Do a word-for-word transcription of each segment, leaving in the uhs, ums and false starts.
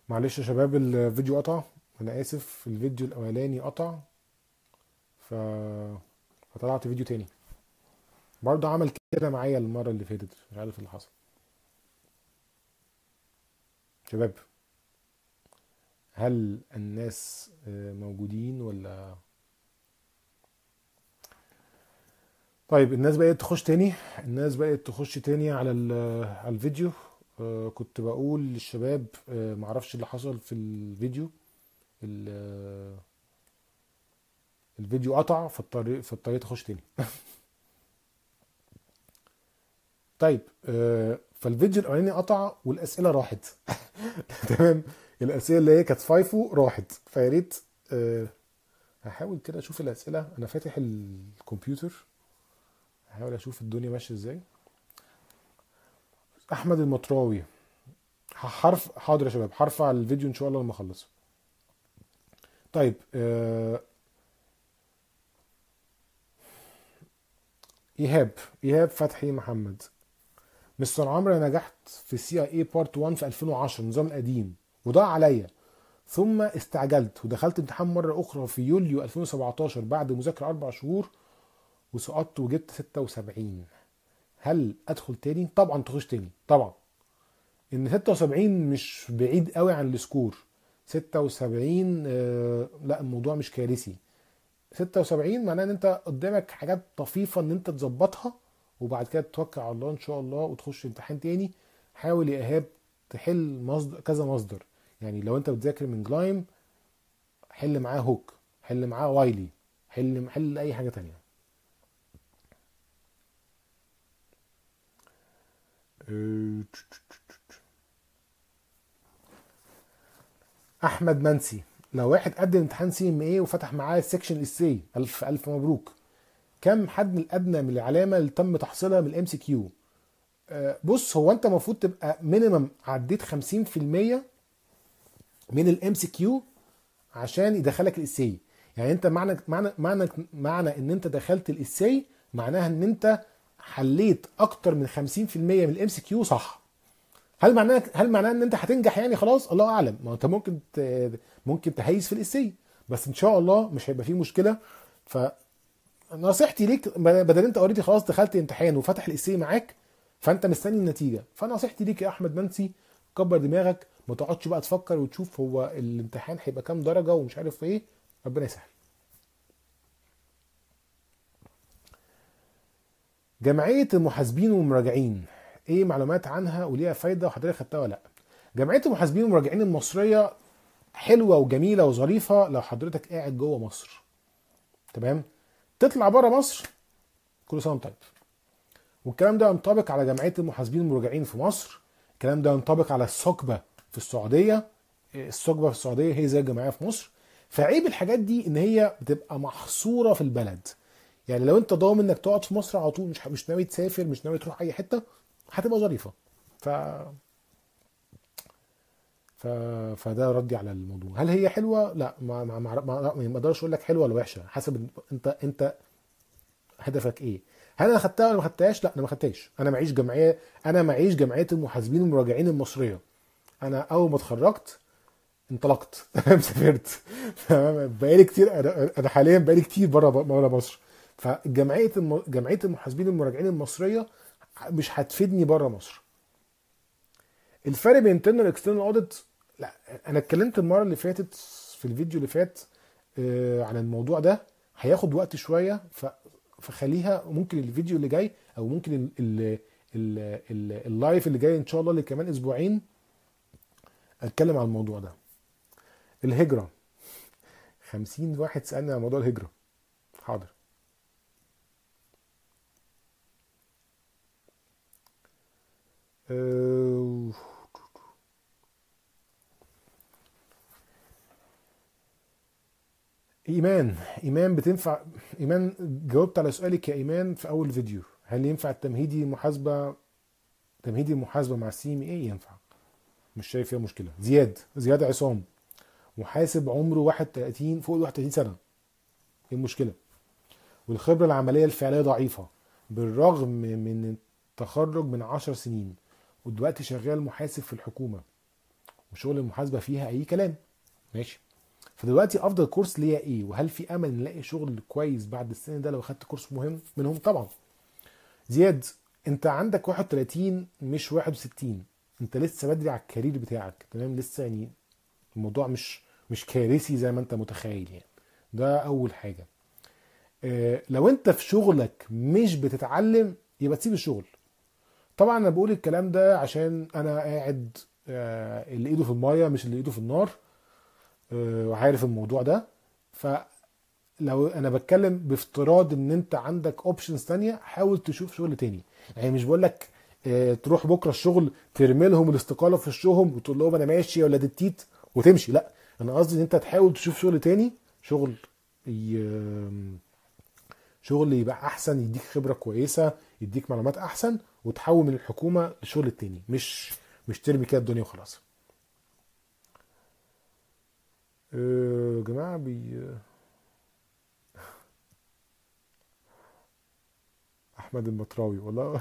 معلش يا شباب، الفيديو قطع. انا اسف، الفيديو الاولاني قطع. ف فطلعت فيديو تاني. برضه عمل كده معايا المره اللي فاتت، مش عارف اللي حصل. شباب، هل الناس آه، موجودين ولا؟ طيب، الناس بقت تخش تاني. الناس بقت تخش تاني على ال- على الفيديو. آه، كنت بقول للشباب، آه، معرفش اللي حصل في الفيديو. ال- آه، الفيديو قطع، فاضطريت فاضطريت اخش تاني. طيب، آه، فالفيديو الاولاني قطع والاسئله راحت. تمام. الاسئله اللي هي كانت فايفو راحت، فيا ريت. أه هحاول كده اشوف الاسئله. انا فاتح الكمبيوتر، هحاول اشوف الدنيا ماشيه ازاي. احمد المطراوي. حرف حاضر يا شباب، هرفع الفيديو ان شاء الله لما اخلص. طيب، أه ايهاب ايهاب فتحي محمد. مستر عمرو، انا نجحت في سي اي اي بارت واحد في ألفين وعشرة، النظام القديم، وضاع عليا. ثم استعجلت ودخلت امتحان مرة أخرى في يوليو ألفين وسبعتاشر بعد مذاكرة أربع شهور، وسقطت وجبت ستة وسبعين. هل ادخل تاني؟ طبعا تخش تاني طبعا. ان ستة وسبعين مش بعيد قوي عن السكور. ستة وسبعين آه لا، الموضوع مش كارثي. ستة وسبعين معناه ان انت قدامك حاجات طفيفة ان انت تظبطها، وبعد كده تتوكل على الله ان شاء الله وتخش امتحان تاني. حاول يا ايهاب تحل مصدر كذا مصدر. يعني لو انت بتذاكر من جلايم، حل معاه هوك، حل معاه وايلي، حل حل اي حاجة تانية. آه، احمد منسي. لو واحد قدم امتحان سي ام اي وفتح معاه السكشن السي، الف الف مبروك. كم حد الادنى من العلامه اللي تم تحصيلها من الام سي كيو؟ بص، هو انت المفروض تبقى مينيمم عديت خمسين في المية من الام سي كيو عشان يدخلك الاسي. يعني انت معنى معنى معنى معنى ان انت دخلت الاسي، معناها ان انت حليت اكتر من خمسين في المية من الام سي كيو صح. هل معناه هل معناه ان انت هتنجح؟ يعني خلاص، الله اعلم. ما انت ممكن ت... ممكن تهيس في الاسي، بس ان شاء الله مش هيبقى فيه مشكله. فنصيحتي ليك، بدل انت اوريدي خلاص دخلت امتحان وفتح الاسي معاك، فانت مستني النتيجه. فنصيحتي ليك يا احمد منسي، كبر دماغك، ما تقعدش بقى تفكر وتشوف هو الامتحان هيبقى كام درجه ومش عارف ايه. ربنا يسهل. جمعيه المحاسبين والمراجعين، ايه معلومات عنها وليها فايده وحضرتك خدتها ولا لا؟ جمعيه المحاسبين والمراجعين المصريه حلوه وجميله وظريفه لو حضرتك قاعد جوه مصر. تمام. تطلع بره مصر، كل سنه وانت طيب. والكلام ده ينطبق على جمعيه المحاسبين المراجعين في مصر. الكلام ده ينطبق على الثقبه في السعوديه. الثقبه في السعوديه هي زي الجمعيه في مصر. فعيب الحاجات دي ان هي بتبقى محصوره في البلد. يعني لو انت ضامن انك تقعد في مصر على طول، مش مش ناوي تسافر، مش ناوي تروح اي حته، هتبقى ظريفه. ف ف... فده ردي على الموضوع. هل هي حلوه؟ لا، ما ما ما ما ما اقدرش اقول لك حلوه ولا وحشه، حسب انت انت هدفك ايه. هل انا خدتها ولا ما خدتهاش؟ لا، انا ما خدتهاش. انا معيش جمعيه انا معيش جمعيه المحاسبين والمراجعين المصريه. انا اول ما اتخرجت انطلقت. تمام، سافرت. تمام، بقالي كتير. انا أنا حاليا بقالي كتير بره بره مصر. فجمعيه الم... جمعيه المحاسبين والمراجعين المصريه مش هتفيدني بره مصر. الفرق بين internal والاكسترنال اوديت، لا، انا اتكلمت المره اللي فاتت في الفيديو اللي فات آه، عن الموضوع ده. هياخد وقت شويه، ف فخليها ممكن الفيديو اللي جاي، او ممكن ال ال ال ال اللايف اللي جاي ان شاء الله اللي كمان اسبوعين اتكلم عن الموضوع ده. الهجره. خمسين واحد سالني عن موضوع الهجره. حاضر. آه، ايمان ايمان بتنفع؟ ايمان، جاوبت على سؤالك يا ايمان في اول فيديو. هل ينفع التمهيدي محاسبه تمهيدي المحاسبه مع السي ام اي؟ ينفع، مش شايف فيها مشكله. زياد زياد عصام، محاسب عمره واحد وتلاتين، فوق ال واحد وتلاتين سنه. ايه المشكله؟ والخبره العمليه الفعليه ضعيفه، بالرغم من التخرج من عشر سنين، ودلوقتي شغال محاسب في الحكومه، وشغل المحاسبه فيها اي كلام. ماشي. فدلوقتي افضل كورس ليا ايه؟ وهل في امل نلاقي شغل كويس بعد السن ده لو خدت كورس مهم منهم؟ طبعا. زياد، انت عندك واحد وتلاتين مش واحد وستين، انت لسه بدري على الكارير بتاعك، تمام؟ لسه يعني الموضوع مش مش كارثي زي ما انت متخيل يعني. ده اول حاجه. اه لو انت في شغلك مش بتتعلم يبقى تسيب الشغل. طبعا انا بقول الكلام ده عشان انا قاعد اه اللي ايده في الميه مش اللي ايده في النار، اه وعارف الموضوع ده. فلو انا بتكلم بافتراض ان انت عندك اوبشنز تانية، حاول تشوف شغل تاني. يعني مش بقول لك اه تروح بكره الشغل ترمي لهم الاستقاله في وشهم وتقول لهم انا ماشي ولا دتيت وتمشي، لا. انا قصدي ان انت تحاول تشوف شغل تاني، شغل ي- شغل يبقى احسن، يديك خبره كويسه، يديك معلومات احسن، وتحول من الحكومه للشغل التاني، مش مش ترمي كده الدنيا وخلاص. أه، جماعه بي احمد المطراوي والله.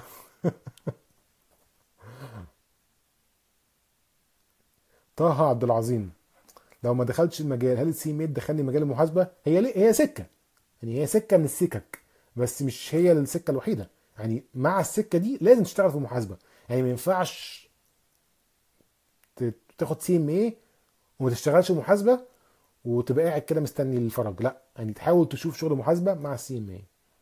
طه عبد العظيم، لو ما دخلتش المجال هل السي ميد دخلني مجال المحاسبه؟ هي ليه؟ هي سكه، يعني هي سكه من السكك، بس مش هي السكه الوحيده. يعني مع السكه دي لازم تشتغل في المحاسبه. يعني ما ينفعش ت- تاخد سي ام ايه وما تشتغلش محاسبه وتبقى قاعد كده مستني الفرج، لا. يعني تحاول تشوف شغل محاسبه مع السي ام اي.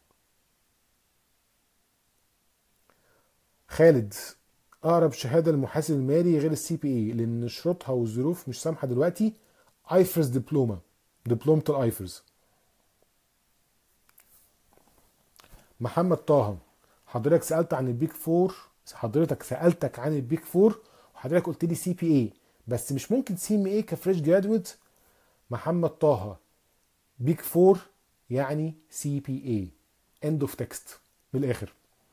خالد، اقرب شهاده للمحاسب المالي غير السي بي اي لان شروطها والظروف مش سامحه دلوقتي؟ ايفرز دبلومه، دبلومه الايفرز. محمد طه، حضرتك سالت عن البيك فور، حضرتك سالتك عن البيك فور وحضرتك قلت لي سي بي اي، بس مش ممكن سي ام اي كفريش جرادويت. محمد طه، بيك فور يعني سي بي اي، اند اوف تكست، من الاخر.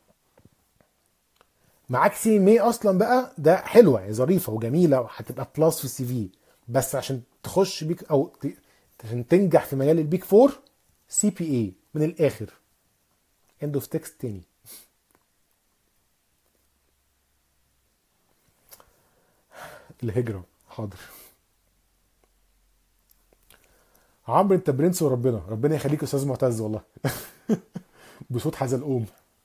معاك سي ام اي اصلا بقى، ده حلوه يعني، ظريفه وجميله وهتبقى بلس في السي في. بس عشان تخش بيك او ت... عشان تنجح في مجال البيك فور، سي بي اي من الاخر، اند اوف تكست تاني. الهجره، حاضر. عمرو، انت برنس وربنا، ربنا يخليك يا استاذ معتز والله. بصوت حزلقوم.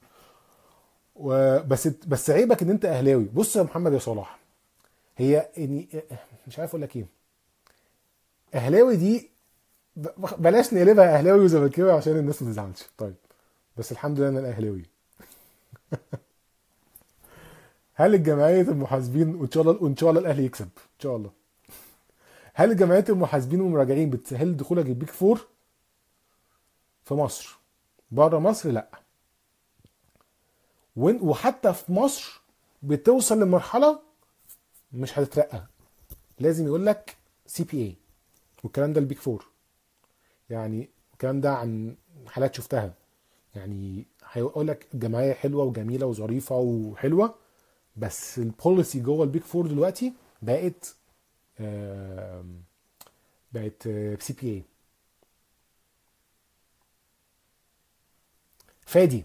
وبس بس عيبك ان انت اهلاوي. بص يا محمد يا صلاح، هي يعني مش عارف اقول لك ايه. اهلاوي دي ب- بلاش نقلبها اهلاوي وزملكاوي عشان الناس ما تزعلش. طيب، بس الحمد لله انا الاهلاوي. هل الجمعيه المحاسبين، وان شاء الله وان شاء الله الاهلي يكسب ان شاء الله، هل جمعيه المحاسبين والمراجعين بتسهل دخولك البيك فور في مصر؟ بره مصر لا. وإن- وحتى في مصر بتوصل لمرحله مش هتترقى، لازم يقول لك سي بي اي. والكلام ده البيك فور، يعني الكلام ده عن حالات شفتها. يعني هيقول لك الجمعيه حلوه وجميله وظريفه وحلوه، بس البوليسي جوه البيك فور دلوقتي بقت آم، بقت سي بي اي. فادي،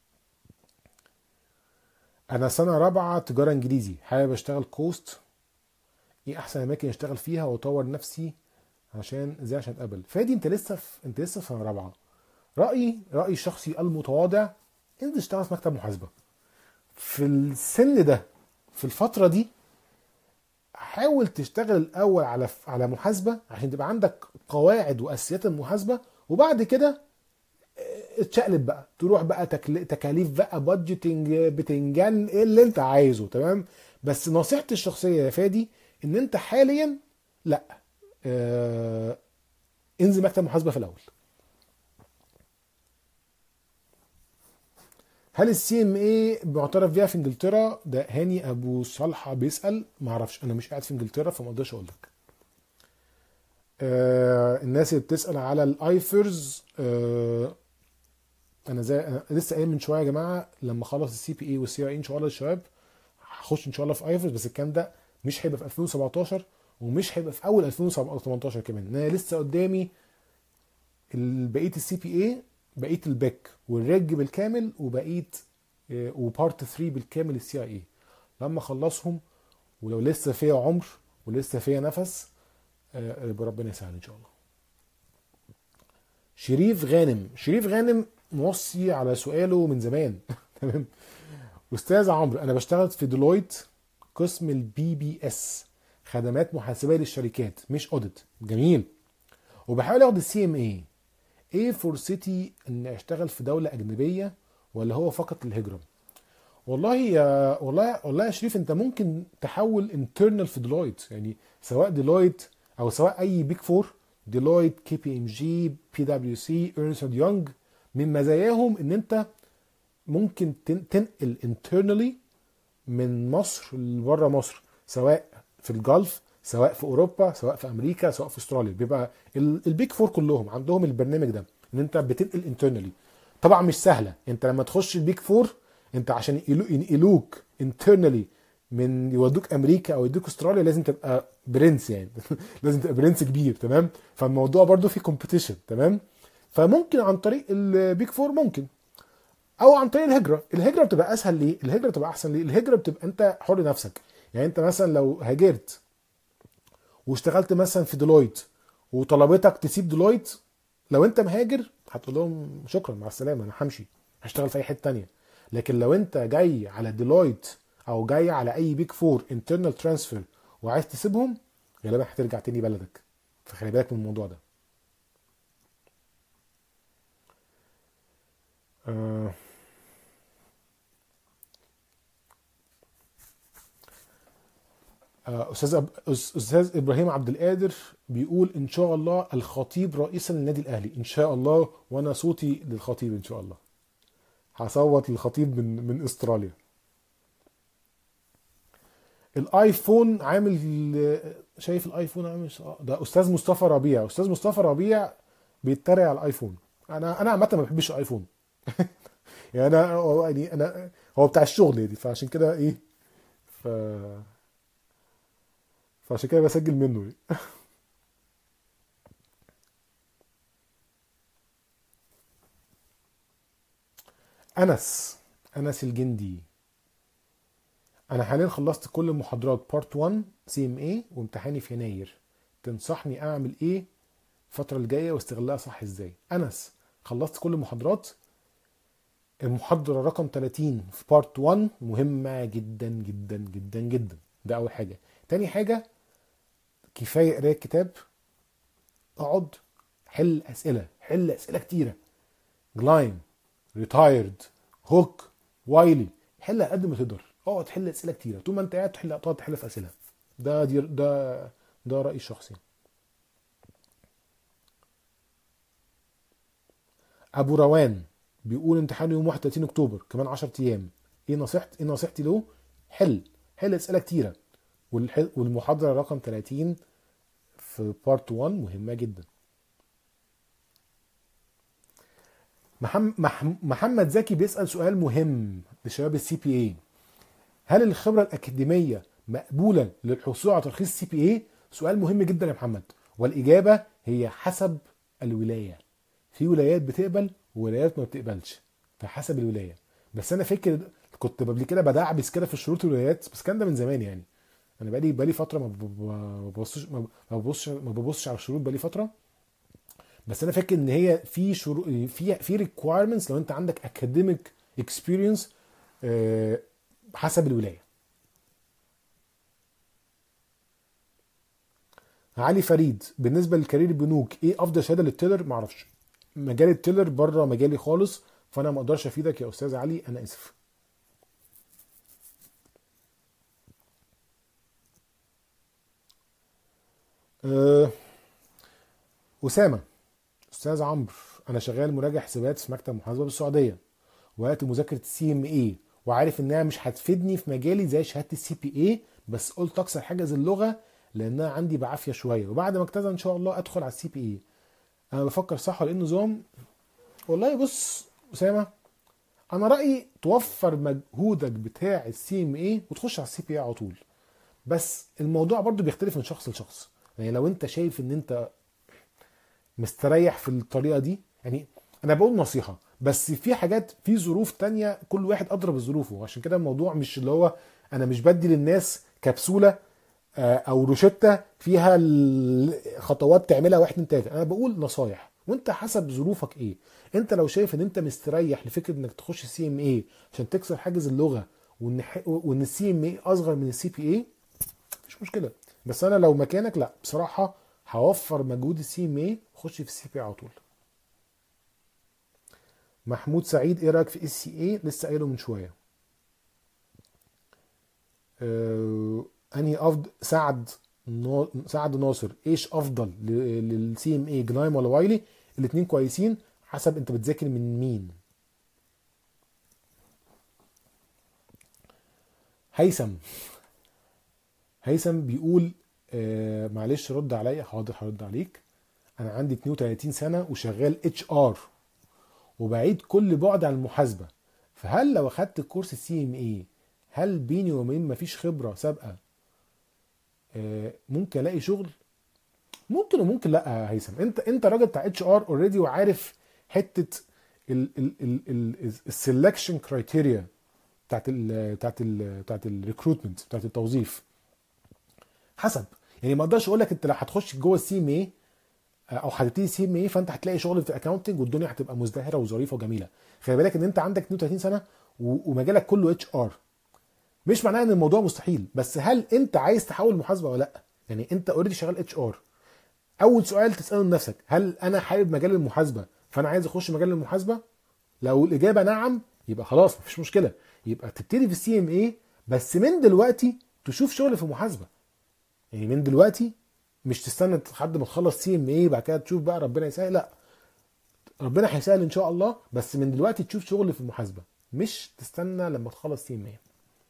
انا سنه رابعه تجاره انجليزي، حابب اشتغل كوست، ايه احسن اماكن اشتغل فيها واطور نفسي عشان ازاي عشان اتقبل؟ فادي، انت لسه في انت لسه في سنه رابعه. رايي رايي الشخصي المتواضع، انزل اشتغل في مكتب محاسبه في السن ده، في الفتره دي. حاول تشتغل الاول على على محاسبه عشان تبقى عندك قواعد واساسيات المحاسبه، وبعد كده اتشقلب بقى، تروح بقى تكل... تكاليف بقى، بادجيتنج، بتنجان، ايه اللي انت عايزه، تمام. بس نصيحتي الشخصيه يا فادي ان انت حاليا لا، اه... انزل مكتب محاسبه في الاول. هل السي ام اي معترف بيها في انجلترا؟ ده هاني ابو صالحه بيسال، ما اعرفش، انا مش قاعد في انجلترا فما اقدرش اقول لك. آه الناس اللي بتسال على الايفرز، آه انا زي أنا لسه قايل من شويه يا جماعه، لما اخلص السي بي اي والسي اي ان شاء الله الشباب هخش ان شاء الله في ايفرز. بس الكلام ده مش هيبقى في ألفين وسبعتاشر ومش هيبقى في اول ألفين وتمنتاشر كمان. انا لسه قدامي ال- بقيه السي بي اي، بقيه الباك والريج بالكامل، وبقيه وبارت تلاتة بالكامل السي اي اي. لما اخلصهم ولو لسه فيا عمر ولسه فيها نفس. آه، ربنا يسهل ان شاء الله. شريف غانم شريف غانم موصي على سؤاله من زمان. تمام. استاذ عمرو، انا بشتغل في ديلويت قسم البي بي اس، خدمات محاسبيه للشركات مش اوديت. جميل. وبحاول اخد السي ام اي. ايه فرصتي ان اشتغل في دوله اجنبيه ولا هو فقط الهجره؟ والله يا والله والله يا شريف، انت ممكن تحول انترنال في ديلويت، يعني سواء ديلويت او سواء اي بيج فور، ديلويت، كي بي ام جي، بي دبليو سي، ايرنست اند يونج. من مزاياهم ان انت ممكن تن- تنقل internally من مصر لبره مصر، سواء في الجلف، سواء في اوروبا، سواء في امريكا، سواء في استراليا. بيبقى ال- البيك فور كلهم عندهم البرنامج ده، ان انت بتنقل internally. طبعا مش سهله. انت لما تخش البيك فور، انت عشان ينقلو- ينقلوك internally من يودوك امريكا او يودوك استراليا، لازم تبقى برنس يعني. لازم تبقى برنس كبير. تمام. فالموضوع برضو فيه كومبيتيشن. تمام. فممكن عن طريق البيك فور، ممكن، او عن طريق الهجره. الهجره بتبقى اسهل ليه؟ الهجره بتبقى احسن ليه؟ الهجره بتبقى انت حر نفسك. يعني انت مثلا لو هاجرت واشتغلت مثلا في ديلويت وطلبتك تسيب ديلويت، لو انت مهاجر هتقول لهم شكرا مع السلامه، انا همشي هشتغل في اي حته تانية. لكن لو انت جاي على ديلويت او جاي على اي بيك فور انترنال ترانسفير وعايز تسيبهم، غالبا هترجع تاني بلدك. فخلي بالك من الموضوع ده. آه، آه، استاذ أب... استاذ ابراهيم عبد القادر بيقول ان شاء الله الخطيب رئيسا للنادي الاهلي. ان شاء الله، وانا صوتي للخطيب ان شاء الله. هصوت للخطيب من من استراليا. الايفون عامل، شايف الايفون عامل آه، ده استاذ مصطفى ربيع. استاذ مصطفى ربيع بيتريق على الايفون. انا انا عامه ما بحبش الايفون. يعني انا هو- يعني انا هو بتاع الشغل دي، فعشان كده ايه، ف... فعشان كده بسجل منه يعني. انس انس الجندي، انا حاليا خلصت كل محاضرات بارت واحد سي ام اي وامتحاني في يناير. تنصحني اعمل ايه الفتره الجايه واستغلها صح ازاي؟ انس، خلصت كل المحاضرات. المحاضره رقم ثلاثين في بارت واحد مهمه جدا جدا جدا جدا. ده اول حاجه. تاني حاجه، كفايه قرايه كتاب. اقعد حل اسئله، حل اسئله كتيره. جلايم، ريتايرد، هوك، وايلي. حل قد ما تقدر. اقعد حل اسئله كتيره. طول ما انت قاعد تحل، تقعد تحل في اسئله. ده دي ده ده رايي الشخصي. ابو روان بيقول امتحانه يوم واحد وثلاثين اكتوبر، كمان عشرة ايام. ايه نصيحتي ايه نصيحتي له؟ حل حل اسئله كتيره. والحل والمحاضره رقم ثلاثين في بارت واحد مهمه جدا. محم- مح- محمد زكي بيسأل سؤال مهم لشباب السي بي اي: هل الخبرة الأكاديمية مقبولة للحصول على ترخيص سي بي اي؟ سؤال مهم جدا يا محمد. والإجابة هي حسب الولاية. في ولايات بتقبل وولايات ما بتقبلش، فحسب الولاية. بس أنا فاكر كنت قبل كده بدعبس كده في شروط الولايات، بس كان ده من زمان يعني. أنا بقالي بقالي فترة ما ب- ما ببصش ما ببصش ما ببصش على الشروط بقالي فترة. بس أنا فاكر إن هي في شروط، في في ريكوايرمنتس لو أنت عندك اكاديميك اكسبيرينس حسب الولاية. علي فريد، بالنسبه للكارير البنوك ايه افضل شهاده للتيلر؟ ما اعرفش. مجال التيلر بره مجالي خالص، فانا ما اقدرش افيدك يا استاذ علي، انا اسف. أه اسامه، استاذ عمرو، انا شغال مراجع حسابات في مكتب محاسبه بالسعوديه، وقت مذاكره السي ام اي، وعارف انها مش هتفيدني في مجالي زي شهاده السي بي اي، بس قلت اكسر حاجز اللغه لانها عندي بعافيه شويه، وبعد ما اجتازها ان شاء الله ادخل على السي بي اي. انا بفكر صح ولا ايه النظام؟ والله بص اسامه، انا رايي توفر مجهودك بتاع السي ام اي وتخش على السي بي اي على طول. بس الموضوع برضو بيختلف من شخص لشخص. يعني لو انت شايف ان انت مستريح في الطريقه دي، يعني انا بقول نصيحه، بس في حاجات، في ظروف تانية كل واحد اضرب ظروفه. عشان كده الموضوع مش اللي هو انا مش بدي للناس كبسوله او روشتة فيها الخطوات تعملها واحد اتنين تلاته. انا بقول نصايح وانت حسب ظروفك ايه. انت لو شايف ان انت مستريح لفكره انك تخش سي ام اي عشان تكسر حاجز اللغه، وان وان السي ام اي اصغر من السي بي اي، مفيش مشكله. بس انا لو مكانك لا بصراحه هوفر مجهود السي ام اي واخش في السي بي اي على طول. محمود سعيد، ايه رايك في اس سي اي؟ لسه قايله من شويه. أه... انهي افضل؟ سعد نو... سعد ناصر، ايش افضل للسي ام اي، جنايم ولا وايلي؟ الاثنين كويسين حسب انت بتذاكر من مين. هيثم هيثم بيقول آه معلش رد عليا. حاضر هرد عليك. انا عندي اتنين وتلاتين سنه وشغال اتش ار وبعيد كل بعد عن المحاسبه، فهل لو اخدت كورس سي ام اي هل بيني وبين مفيش خبره سابقه آه ممكن الاقي شغل؟ ممكن وممكن لا يا هيثم. انت انت راجل بتاع اتش ار اوريدي وعارف حته السلكشن كرايتيريا بتاعت ال بتاعت ال بتاعت الريكروتمنت بتاعت التوظيف. حسب يعني ما اقدرش اقول لك انت لو هتخش جوه السي ام اي او هتبتدي سي ام اي فانت هتلاقي شغل في اكاونتنج والدنيا هتبقى مزدهره وظريفه وجميله. خلي بالك ان انت عندك اتنين وتلاتين سنه ومجالك كله اتش ار، مش معناه ان الموضوع مستحيل. بس هل انت عايز تحول محاسبه ولا لا؟ يعني انت اوريدي شغال اتش ار، اول سؤال تساله لنفسك هل انا حابب مجال المحاسبه فانا عايز اخش مجال المحاسبه؟ لو الاجابه نعم يبقى خلاص مفيش مشكله، يبقى تبتدي في السي ام اي بس من دلوقتي تشوف شغل في محاسبه. يعني من دلوقتي مش تستنى لحد ما تخلص سي ام اي بعد كده تشوف بقى ربنا يسهل، لا ربنا هيسهل ان شاء الله، بس من دلوقتي تشوف شغل في المحاسبه مش تستنى لما تخلص سي ام اي.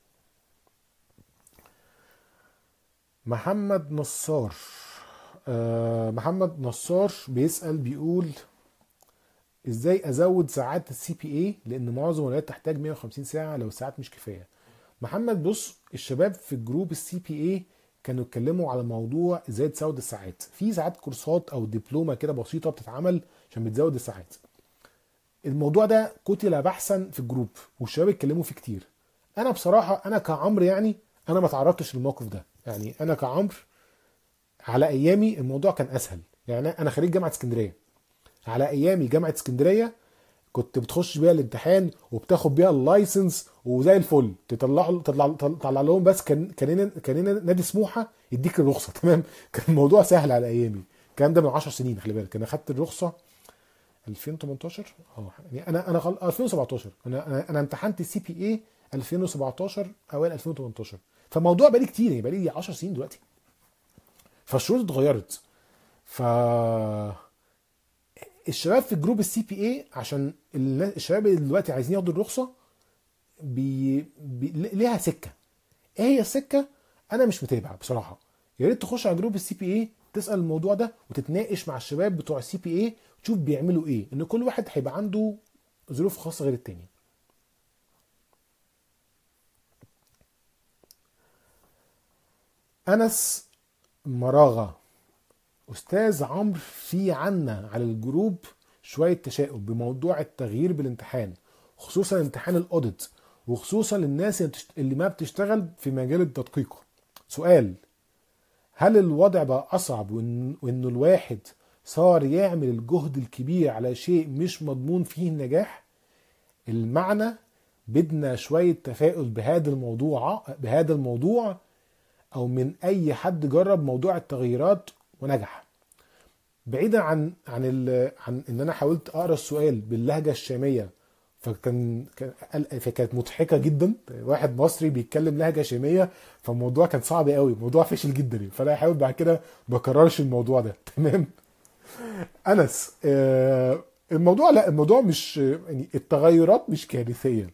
محمد نصار آه محمد نصار بيسأل بيقول ازاي ازود ساعات السي بي اي لان معظم الولايات تحتاج مية وخمسين ساعه لو الساعات مش كفايه. محمد بص، الشباب في الجروب السي بي اي كانوا اتكلموا على موضوع ازاي تزود الساعات. في ساعات كورسات او دبلومه كده بسيطه بتتعمل عشان بتزود الساعات. الموضوع ده كتل بحثا في الجروب والشباب اتكلموا فيه كتير. انا بصراحه انا كعمر يعني انا ما تعرضتش للموقف ده. يعني انا كعمر على ايامي الموضوع كان اسهل. يعني انا خريج جامعه اسكندريه، على ايامي جامعه اسكندريه كنت بتخش بيها الامتحان وبتاخد بيها اللايسنس وزي الفل، تطلع تطلع تطلع لهم بس كان كان كان نادي سموحه يديك الرخصه تمام. كان الموضوع سهل على ايامي. الكلام ده من عشر سنين خلي بالك. انا خدت الرخصه ألفين وتمنتاشر اه يعني انا انا خل... ألفين وسبعتاشر انا انا, أنا امتحنت السي بي اي ألفين وسبعتاشر اوائل ألفين وتمنتاشر، فالموضوع بقالي كتير يعني بقالي عشر سنين دلوقتي. فالشروط اتغيرت. ف الشباب في جروب السي بي اي عشان الشباب اللي دلوقتي عايزين ياخدوا الرخصه بي... بي... ليها سكه. ايه هي السكه؟ انا مش متابع بصراحه. يا ريت تخش على جروب السي بي اي تسال الموضوع ده وتتناقش مع الشباب بتوع السي بي اي تشوف بيعملوا ايه، ان كل واحد هيبقى عنده ظروف خاصه غير التاني. انس مراغه، استاذ عمرو في عنا على الجروب شويه تشاؤم بموضوع التغيير بالامتحان، خصوصا امتحان الاوديت وخصوصا للناس اللي ما بتشتغل في مجال التدقيق. سؤال: هل الوضع بقى اصعب وإن وانه الواحد صار يعمل الجهد الكبير على شيء مش مضمون فيه النجاح؟ المعنى بدنا شويه تفاؤل بهذا الموضوع بهذا الموضوع او من اي حد جرب موضوع التغييرات ونجح. بعيدا عن عن عن ان انا حاولت اقرا السؤال باللهجه الشاميه فكان فكانت مضحكه جدا. واحد مصري بيتكلم لهجه شاميه فالموضوع كان صعب قوي، الموضوع فاشل جدا. فانا هحاول بعد كده ما اكررش الموضوع ده تمام. انس آه الموضوع لا الموضوع مش يعني التغيرات مش كارثيه،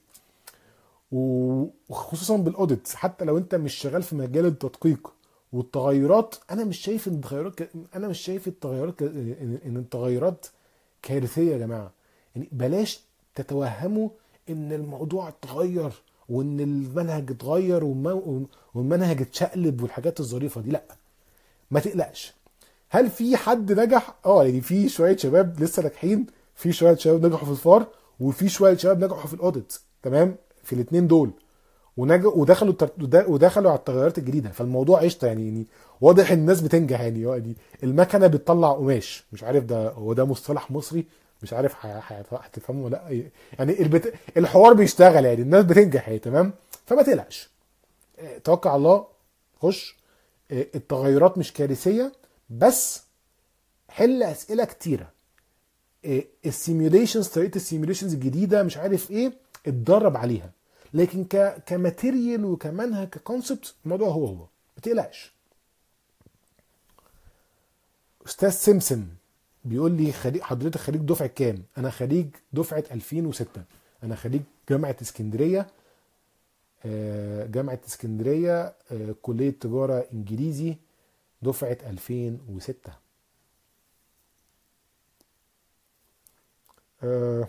وخصوصا بالاوديت حتى لو انت مش شغال في مجال التدقيق. والتغيرات انا مش شايف ان التغيرات ك... انا مش شايف التغيرات ك... ان التغيرات كارثيه يا جماعه. يعني بلاش تتوهموا ان الموضوع اتغير وان المنهج اتغير والم... والمنهج اتشقلب والحاجات الظريفه دي. لا ما تقلقش. هل في حد نجح؟ اه يعني في شويه شباب لسه ناجحين، في شويه شباب نجحوا في الفار وفي شويه شباب نجحوا في الاوديت تمام، في الاثنين دول. ونج... ودخلوا التر... ود- ودخلوا على التغيرات الجديده، فالموضوع قشطه يعني, يعني واضح الناس بتنجح يعني يعني المكنه بتطلع قماش، مش عارف ده هو ده مصطلح مصري، مش عارف ح- ح- هتفهمه ولا لا يعني البت... الحوار بيشتغل يعني الناس بتنجح يعني تمام. فما تقلقش، اه، توكل على الله، خش. اه، التغيرات مش كارثيه، بس حل اسئله كتيره. السيميوليشنز، طريقه السيميوليشنز الجديده مش عارف ايه، اتدرب عليها. لكن ك كماتيريال وكمنهج ككونسبت الموضوع هو هو، ما تقلقش. استاذ سيمسون بيقول لي خريج حضرتك خريج دفعه كام؟ انا خريج دفعه ألفين وستة. انا خريج جامعه اسكندريه، آه، جامعه اسكندريه، آه، كليه تجاره انجليزي، دفعه ألفين وستة. آه،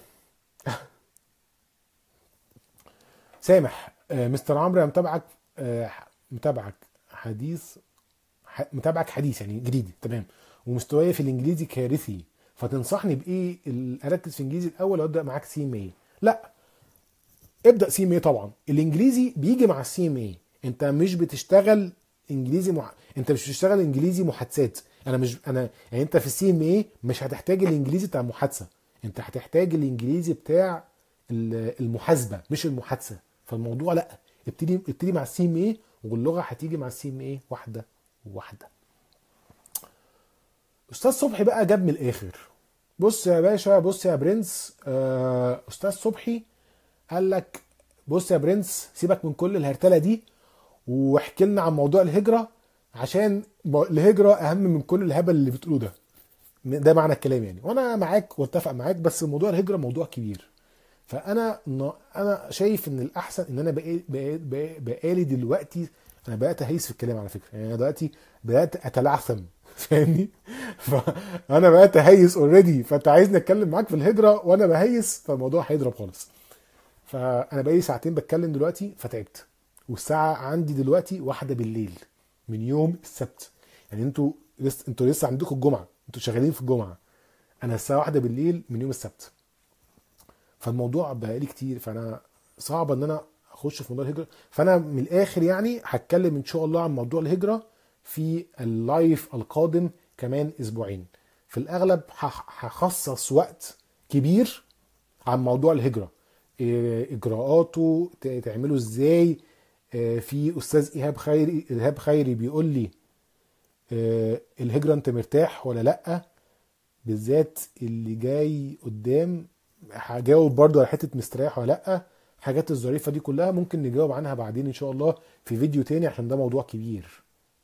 سامح، آه، مستر عمرو انا متابعك، آه، متابعك حديث، ح- متابعك حديث يعني جديد تمام، ومستواي في الانجليزي كارثي، فتنصحني بايه؟ ال- اركز في الانجليزي الاول وابدا معاك سي ام اي؟ لا، ابدا سي ام اي طبعا. الانجليزي بيجي مع السي ام اي، انت مش بتشتغل انجليزي مح... انت مش بتشتغل انجليزي محادثات. انا مش انا يعني انت في السي ام اي مش هتحتاج الانجليزي بتاع المحادثه، انت هتحتاج الانجليزي بتاع ال- المحاسبه مش المحادثه. فالموضوع لا، ابتدي ابتدي مع السي ام اي، واللغه هتيجي مع السي ام اي واحده واحده. استاذ صبحي بقى جاب من الاخر. بص يا باشا، بص يا برنس، آه، استاذ صبحي قال لك بص يا برنس، سيبك من كل الهرتله دي واحكي لنا عن موضوع الهجره، عشان م- الهجره اهم من كل الهبل اللي بتقوله ده. ده معنى الكلام يعني، وانا معاك واتفق معاك، بس موضوع الهجره موضوع كبير. فانا انا شايف ان الاحسن ان انا بقى بقى بقى بقالي دلوقتي، انا بقيت اهيس في الكلام على فكره يعني، انا دلوقتي بدات اتلعثم فاهمني؟ فانا بقيت اهيس اوريدي، فانت عايزني اتكلم معاك في الهجره وانا بهيس، فالموضوع هيضرب خالص. فانا بقالي ساعتين بتكلم دلوقتي فتعبت، والساعه عندي دلوقتي واحدة بالليل من يوم السبت. يعني انتوا لسه انتوا لسه عندكم الجمعه، انتوا شغالين في الجمعه، انا الساعه واحدة بالليل من يوم السبت. فالموضوع بقالي كتير، فانا صعب ان انا اخش في موضوع الهجره. فانا من الاخر يعني هتكلم ان شاء الله عن موضوع الهجره في اللايف القادم كمان اسبوعين. في الاغلب هخ- هخصص وقت كبير عن موضوع الهجره، إيه اجراءاته، ت- تعمله ازاي. آه، في استاذ ايهاب خيري ايهاب خيري بيقول لي آه، الهجره انت مرتاح ولا لا؟ بالذات اللي جاي قدام. هجاوب برضو على حته مستريح ولا لا. الحاجات الظريفه دي كلها ممكن نجاوب عنها بعدين ان شاء الله في فيديو تاني، عشان ده موضوع كبير.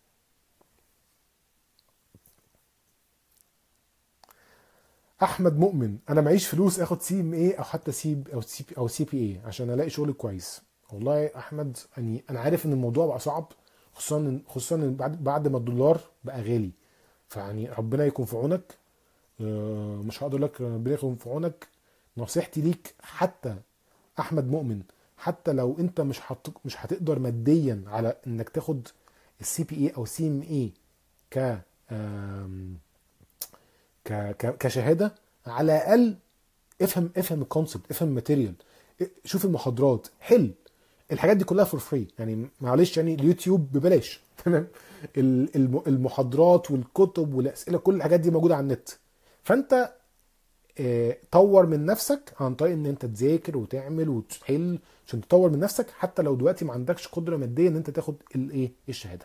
احمد مؤمن، انا معيش فلوس اخد سي ام اي او حتى سي او سي او سي بي اي عشان الاقي شغل كويس. والله يا احمد يعني انا عارف ان الموضوع بقى صعب، خصوصا خصوصا إن بعد بعد ما الدولار بقى غالي. فيعني ربنا يكون في عونك. آه، مش هقدر لك ربنا يكون في عونك. نصيحتي ليك حتى احمد مؤمن، حتى لو انت مش حط... مش هتقدر ماديا على انك تاخد السي بي اي او سي ام اي ك آم، ك ك- كشهاده، على الاقل افهم افهم الكونسبت، افهم الماتيريال، شوف المحاضرات، حل الحاجات دي كلها فور فري يعني، معلش يعني اليوتيوب ببلاش تمام. ال- الم- المحاضرات والكتب والاسئله كل الحاجات دي موجوده على النت. فانت آه، طور من نفسك عن طريق ان انت تذاكر وتعمل وتحل، عشان تطور من نفسك حتى لو دلوقتي ما عندكش قدره ماديه ان انت تاخد الايه الشهاده.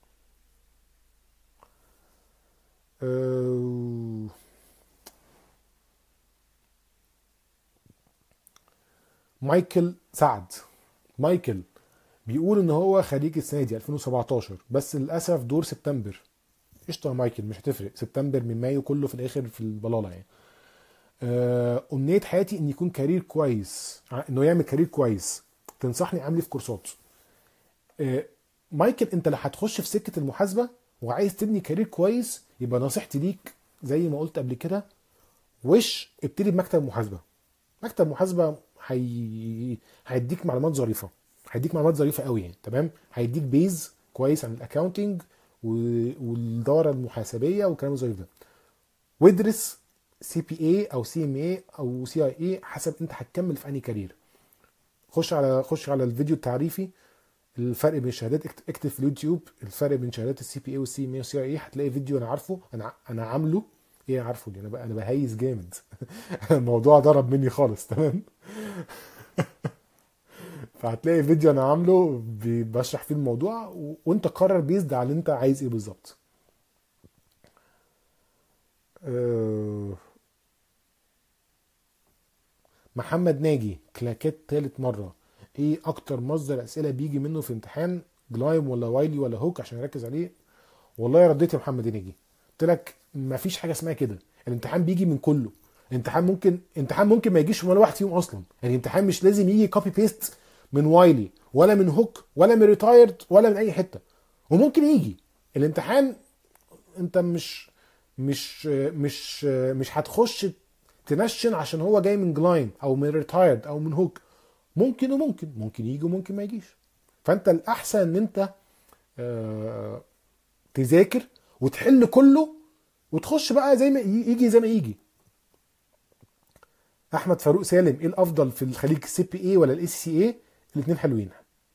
آه، مايكل سعد، مايكل بيقول ان هو خريج السنه دي ألفين وسبعتاشر، بس للاسف دور سبتمبر. قشطه يا مايكل، مش هتفرق، سبتمبر من مايو كله في الاخر في البلاله يعني. آه، امنيه حياتي ان يكون كارير كويس، ع- انه يعمل كارير كويس، تنصحني اعمل ايه في كورسات؟ آه، مايكل انت اللي هتخش في سكه المحاسبه وعايز تبني كارير كويس، يبقى نصيحتي ليك زي ما قلت قبل كده، وش ابتدي بمكتب محاسبه. مكتب محاسبه هي... هيديك معلومات ظريفه، هيديك معلومات ظريفه قوي يعني تمام، هيديك بيز كويس عن الاكاونتنج و... والدوره المحاسبيه والكلام الظريف ده. وادرس سي بي اي او سي ام اي او سي اي اي حسب انت هتكمل في انهي كارير. خش على خش على الفيديو التعريفي، الفرق بين الشهادات، اكت- اكتب في اليوتيوب الفرق بين شهادات السي بي اي والسي ام اي والسي اي، هتلاقي فيديو انا عارفه، انا انا عامله. ايه عارفه دي؟ انا بقى انا بهيس جامد. الموضوع ضرب مني خالص، تمام. فهتلاقي فيديو انا عامله بي- بشرح فيه الموضوع، و... وانت قرر بيزد على اللي انت عايز ايه بالظبط. أه... محمد ناجي كلاكيت تالت مرة، ايه اكتر مصدر اسئلة بيجي منه في امتحان؟ جلايم ولا وايلي ولا هوك عشان اركز عليه؟ والله رديت يا محمد ناجي، قلت لك مفيش حاجة اسمها كده، الامتحان بيجي من كله. الامتحان ممكن امتحان ممكن ما يجيش ولا واحد فيهم اصلا، يعني الامتحان مش لازم يجي كوبي بيست من وايلي ولا من هوك ولا من ريتايرد ولا من اي حتة، وممكن يجي الامتحان. انت مش مش مش مش هتخش تنشن عشان هو جاي من جلاين او من ريتايرد او من هوك. ممكن وممكن ممكن يجي وممكن ما يجيش. فانت الاحسن ان انت آه، تذاكر وتحل كله، وتخش بقى زي ما ي- يجي زي ما يجي. احمد فاروق سالم، ايه الافضل في الخليج، السي بي اي ولا الاي سي اي؟ الاثنين حلوين.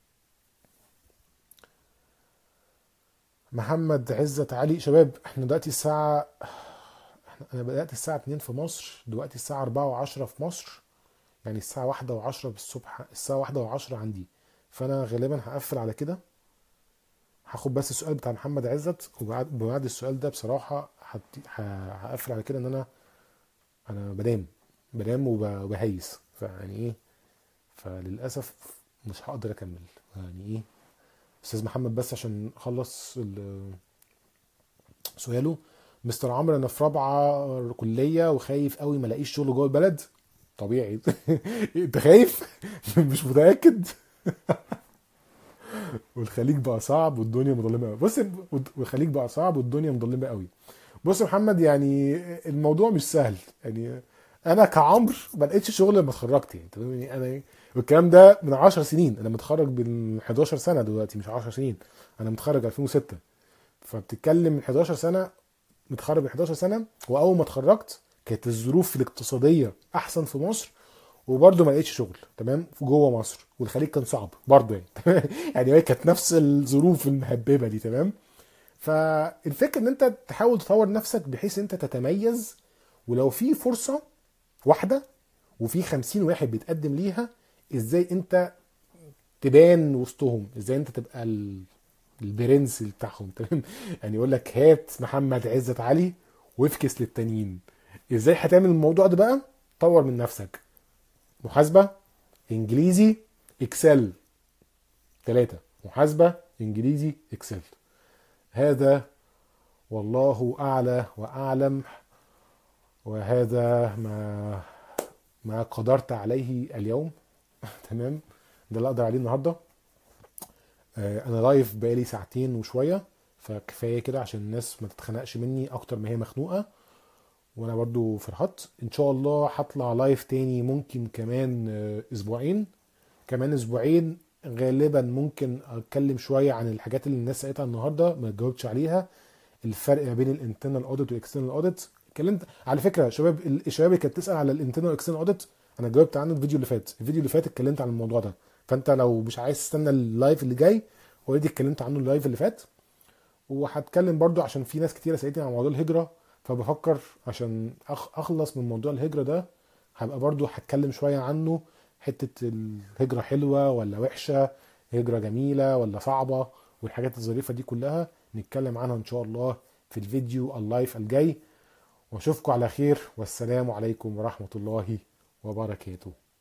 محمد عزت علي، شباب احنا دلوقتي الساعة، انا بدأت الساعة اتنين في مصر، دلوقتي الساعة اربعة وعشرة في مصر، يعني الساعة واحدة وعشرة بالصبح، الساعة واحدة وعشرة عندي. فأنا غالبا هقفل على كده، هاخد بس السؤال بتاع محمد عزت، وبعد بعد السؤال ده بصراحة هت- ه- هقفل على كده، إن أنا أنا بنام بنام وب- وبهيس، فيعني إيه، فللأسف مش هقدر أكمل، يعني إيه. أستاذ محمد بس عشان أخلص ال- سؤاله، مستر عمرو أنا في رابعة كلية وخايف قوي ما الاقيش شغل جوه البلد. طبيعي. أنت خايف؟ مش متأكد. والخليج بقى صعب والدنيا مظلمه قوي، بص، والخليج بقى صعب والدنيا مظلمه قوي. بص يا محمد، يعني الموضوع مش سهل، يعني انا كعمر ما لقيتش شغل لما اتخرجت، يعني تمام، يعني انا والكلام ده من عشر سنين، انا متخرج من حداشر سنه دلوقتي مش عشر سنين، انا متخرج الفين وستة، فبتتكلم من حداشر سنه، متخرج من حداشر سنه. واول ما اتخرجت كانت الظروف الاقتصاديه احسن في مصر، وبرضه ما لقيتش شغل تمام في جوه مصر، والخليج كان صعب برضه يعني. يعني هي كانت نفس الظروف المهببه دي، تمام. فالفكره ان انت تحاول تطور نفسك بحيث انت تتميز، ولو في فرصه واحده وفي خمسين واحد بيتقدم ليها، ازاي انت تبان وسطهم، ازاي انت تبقى ال- البرنس بتاعهم، تمام. يعني يقول لك هات محمد عزت علي وافكس للتانيين. ازاي هتعمل الموضوع ده بقى؟ طور من نفسك، محاسبه، انجليزي، اكسل، ثلاثة، محاسبة، انجليزي، اكسل. هذا والله اعلى واعلم، وهذا ما ما قدرت عليه اليوم. تمام، ده اللي اقدر عليه النهارده. آه، انا لايف بقالي ساعتين وشويه، فكفايه كده عشان الناس ما تتخنقش مني اكتر ما هي مخنوقه. وانا برضو فرحت، ان شاء الله هطلع لايف تاني ممكن كمان آه، اسبوعين، كمان اسبوعين غالبا ممكن اتكلم شويه عن الحاجات اللي الناس سالتها النهارده ما جاوبتش عليها، الفرق ما بين الانترنال اوديت والاكسترنال اوديت. اتكلمت على فكره شباب، الشباب اللي كانت تسال على الانترنال والاكسترنال اوديت انا جاوبت عنه الفيديو اللي فات، الفيديو اللي فات اتكلمت عن الموضوع ده. فانت لو مش عايز تستنى اللايف اللي جاي، اوريدي اتكلمت عنه اللايف اللي فات. وهتكلم برضو عشان في ناس كتيره سالتني عن موضوع الهجره، فبفكر عشان أخ- اخلص من موضوع الهجره ده، هبقى برضو هتكلم شويه عنه، حته الهجره حلوه ولا وحشه، هجره جميله ولا صعبه، والحاجات الظريفه دي كلها نتكلم عنها ان شاء الله في الفيديو اللايف الجاي. واشوفكم على خير، والسلام عليكم ورحمه الله وبركاته.